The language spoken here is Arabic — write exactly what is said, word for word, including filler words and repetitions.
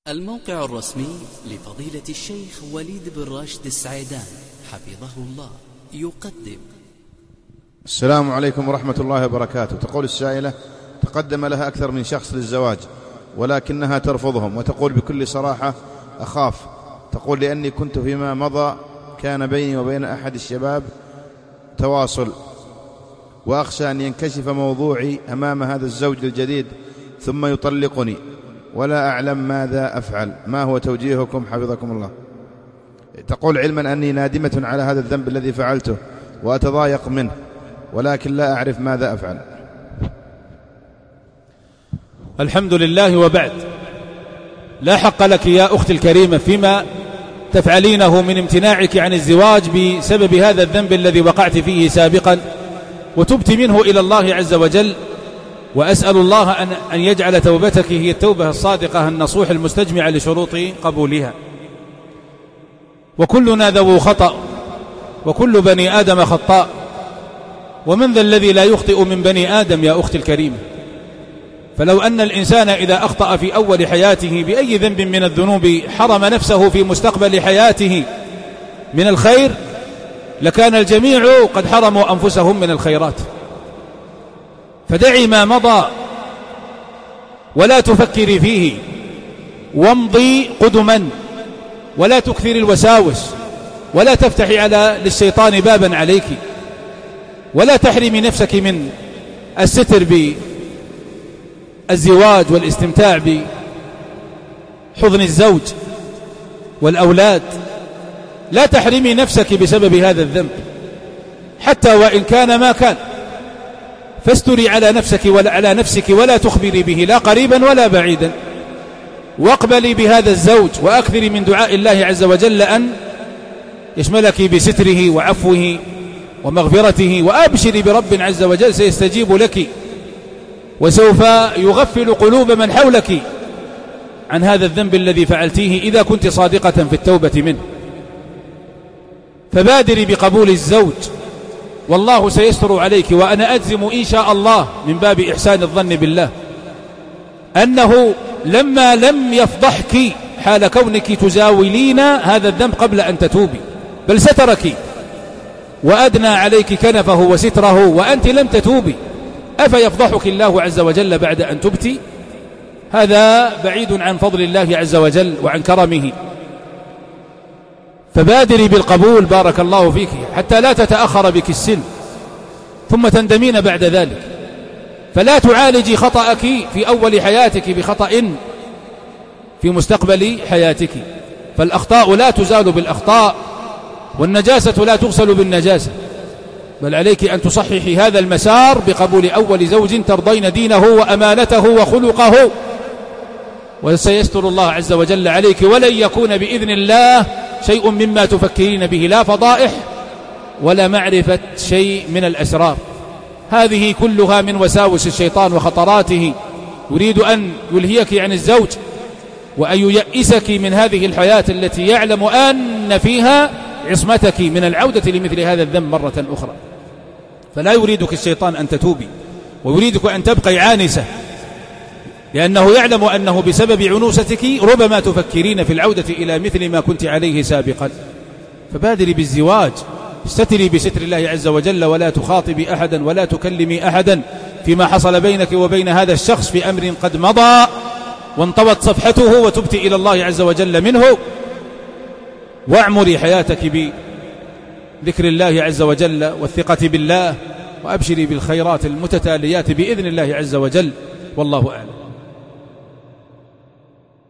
الموقع الرسمي لفضيلة الشيخ وليد بن راشد السعيدان حفظه الله يقدم. السلام عليكم ورحمة الله وبركاته. تقول السائلة: تقدم لها أكثر من شخص للزواج ولكنها ترفضهم وتقول بكل صراحة: أخاف. تقول: لأني كنت فيما مضى كان بيني وبين أحد الشباب تواصل، وأخشى أن ينكشف موضوعي أمام هذا الزوج الجديد ثم يطلقني ولا أعلم ماذا أفعل. ما هو توجيهكم حفظكم الله؟ تقول: علما أني نادمة على هذا الذنب الذي فعلته وأتضايق منه، ولكن لا أعرف ماذا أفعل. الحمد لله، وبعد. لا حق لك يا أختي الكريمة فيما تفعلينه من امتناعك عن الزواج بسبب هذا الذنب الذي وقعت فيه سابقا وتبت منه إلى الله عز وجل، وأسأل الله أن, أن يجعل توبتك هي التوبة الصادقة النصوح المستجمعة لشروط قبولها. وكلنا ذو خطأ وكل بني آدم خطاء، ومن ذا الذي لا يخطئ من بني آدم يا أختي الكريمة؟ فلو أن الإنسان إذا أخطأ في أول حياته بأي ذنب من الذنوب حرم نفسه في مستقبل حياته من الخير لكان الجميع قد حرموا أنفسهم من الخيرات. فدعي ما مضى ولا تفكري فيه، وامضي قدما ولا تكثر الوساوس، ولا تفتحي على للشيطان بابا عليك، ولا تحرمي نفسك من الستر بالزواج والاستمتاع بحضن الزوج والأولاد. لا تحرمي نفسك بسبب هذا الذنب حتى وإن كان ما كان، فاستري على نفسك ولا على نفسك ولا تخبري به لا قريبا ولا بعيدا، واقبلي بهذا الزوج وأكثري من دعاء الله عز وجل أن يشملك بستره وعفوه ومغفرته، وأبشري برب عز وجل سيستجيب لك وسوف يغفل قلوب من حولك عن هذا الذنب الذي فعلتيه إذا كنت صادقة في التوبة منه. فبادري بقبول الزوج والله سيستر عليك، وأنا أجزم إن شاء الله من باب إحسان الظن بالله أنه لما لم يفضحك حال كونك تزاولين هذا الذنب قبل أن تتوبي، بل سترك وأدنى عليك كنفه وستره وأنت لم تتوبي، أفيفضحك الله عز وجل بعد أن تبتي؟ هذا بعيد عن فضل الله عز وجل وعن كرمه. فبادري بالقبول بارك الله فيك حتى لا تتأخر بك السن ثم تندمين بعد ذلك. فلا تعالجي خطأك في أول حياتك بخطأ في مستقبل حياتك، فالأخطاء لا تزال بالأخطاء، والنجاسة لا تغسل بالنجاسة، بل عليك أن تصححي هذا المسار بقبول أول زوج ترضين دينه وأمانته وخلقه، وسيستر الله عز وجل عليك، ولن يكون بإذن الله شيء مما تفكرين به، لا فضائح ولا معرفة شيء من الأسرار. هذه كلها من وساوس الشيطان وخطراته، يريد أن يلهيك عن الزوج وأن ييئسك من هذه الحياة التي يعلم أن فيها عصمتك من العودة لمثل هذا الذنب مرة أخرى. فلا يريدك الشيطان أن تتوبي، ويريدك أن تبقي عانسة، لأنه يعلم أنه بسبب عنوستك ربما تفكرين في العودة إلى مثل ما كنت عليه سابقا. فبادري بالزواج، استتري بستر الله عز وجل، ولا تخاطبي أحدا ولا تكلمي أحدا فيما حصل بينك وبين هذا الشخص في أمر قد مضى وانطوت صفحته وتبت إلى الله عز وجل منه. واعمري حياتك بذكر الله عز وجل والثقة بالله، وأبشري بالخيرات المتتاليات بإذن الله عز وجل، والله أعلم.